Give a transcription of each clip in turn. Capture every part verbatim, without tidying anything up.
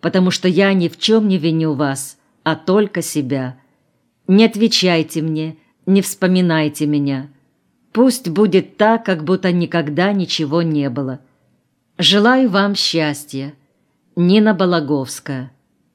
потому что я ни в чем не виню вас, а только себя. Не отвечайте мне, не вспоминайте меня. Пусть будет так, как будто никогда ничего не было. Желаю вам счастья. Нина Балаговская».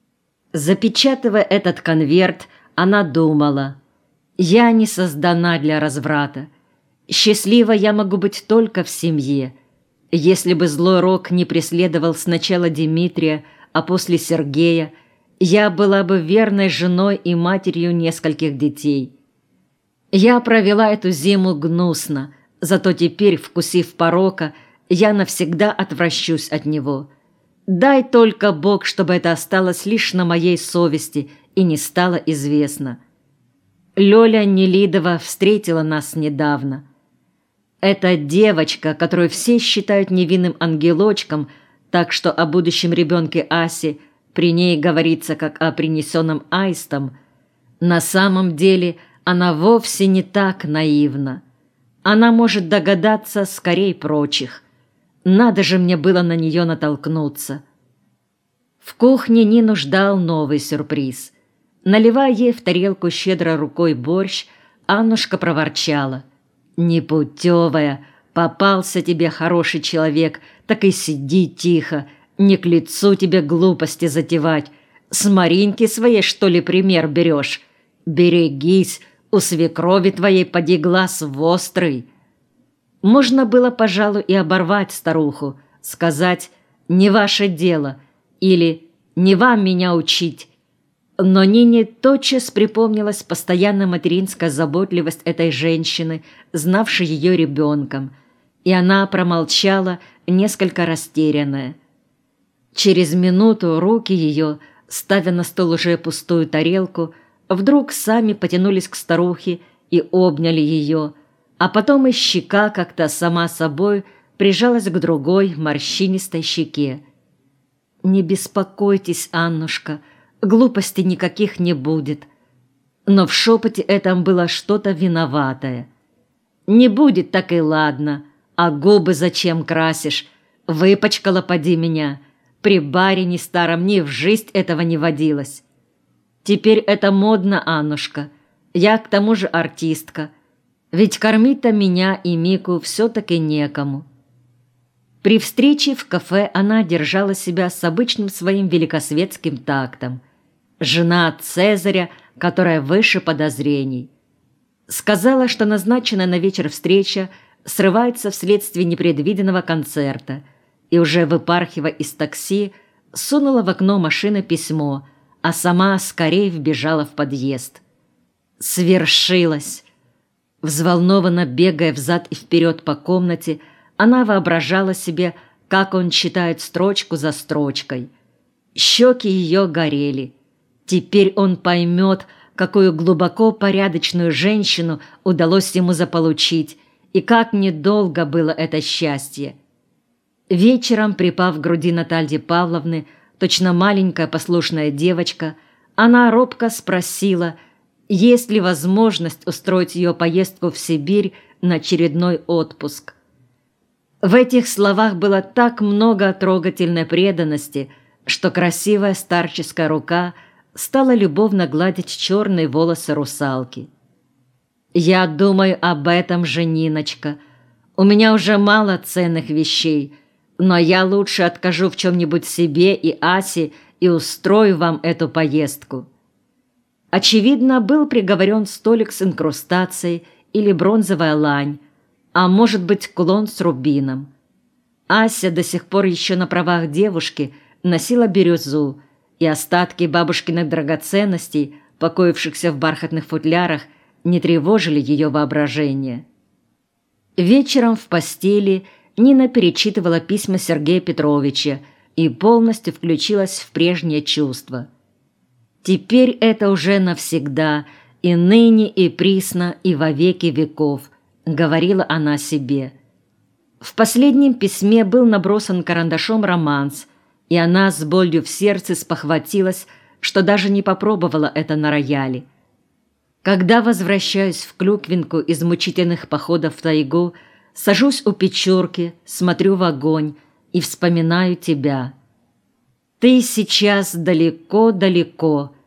Запечатывая этот конверт, она думала: «Я не создана для разврата. Счастлива я могу быть только в семье. Если бы злой рок не преследовал сначала Дмитрия, а после Сергея, я была бы верной женой и матерью нескольких детей. Я провела эту зиму гнусно, зато теперь, вкусив порока, я навсегда отвращусь от него. Дай только Бог, чтобы это осталось лишь на моей совести и не стало известно. Лёля Нелидова встретила нас недавно. Эта девочка, которую все считают невинным ангелочком, так что о будущем ребенке Аси при ней говорится как о принесенном аистом, на самом деле она вовсе не так наивна. Она может догадаться скорей прочих. Надо же мне было на нее натолкнуться». В кухне Нину ждал новый сюрприз. Наливая ей в тарелку щедро рукой борщ, Аннушка проворчала: «Непутевая, попался тебе хороший человек, так и сиди тихо, не к лицу тебе глупости затевать. С Мариньки своей, что ли, пример берешь? Берегись, у свекрови твоей поди глаз вострый». Можно было, пожалуй, и оборвать старуху, сказать «не ваше дело» или «не вам меня учить». Но Нине тотчас припомнилась постоянная материнская заботливость этой женщины, знавшей ее ребенком, и она промолчала, несколько растерянная. Через минуту руки ее, ставя на стол уже пустую тарелку, вдруг сами потянулись к старухе и обняли ее, а потом и щека как-то сама собой прижалась к другой морщинистой щеке. «Не беспокойтесь, Аннушка, глупостей никаких не будет». Но в шепоте этом было что-то виноватое. «Не будет, так и ладно. А губы зачем красишь? Выпачкала поди меня. При барине старом ни в жизнь этого не водилось. Теперь это модно, Аннушка. Я к тому же артистка. Ведь кормить-то меня и Мику все-таки некому». При встрече в кафе она держала себя с обычным своим великосветским тактом. Жена Цезаря, которая выше подозрений. Сказала, что назначенная на вечер встреча срывается вследствие непредвиденного концерта, и уже выпархивая из такси, сунула в окно машины письмо, а сама скорее вбежала в подъезд. Свершилось! Взволнованно бегая взад и вперед по комнате, она воображала себе, как он читает строчку за строчкой. Щеки ее горели. Теперь он поймет, какую глубоко порядочную женщину удалось ему заполучить, и как недолго было это счастье. Вечером, припав к груди Натальи Павловны, точно маленькая послушная девочка, она робко спросила, есть ли возможность устроить ее поездку в Сибирь на очередной отпуск. В этих словах было так много трогательной преданности, что красивая старческая рука стала любовно гладить черные волосы русалки. «Я думаю об этом же, Ниночка. У меня уже мало ценных вещей, но я лучше откажу в чем-нибудь себе и Асе и устрою вам эту поездку». Очевидно, был приговорен столик с инкрустацией или бронзовая лань, а может быть, кулон с рубином. Ася, до сих пор еще на правах девушки, носила бирюзу, и остатки бабушкиных драгоценностей, покоившихся в бархатных футлярах, не тревожили ее воображение. Вечером в постели Нина перечитывала письма Сергея Петровича и полностью включилась в прежнее чувство. Теперь это уже навсегда, и ныне, и присно, и во веки веков, говорила она себе. В последнем письме был набросан карандашом романс, и она с болью в сердце спохватилась, что даже не попробовала это на рояле. Когда возвращаюсь в Клюквинку из мучительных походов в тайгу, сажусь у печурки, смотрю в огонь и вспоминаю тебя. Ты сейчас далеко-далеко,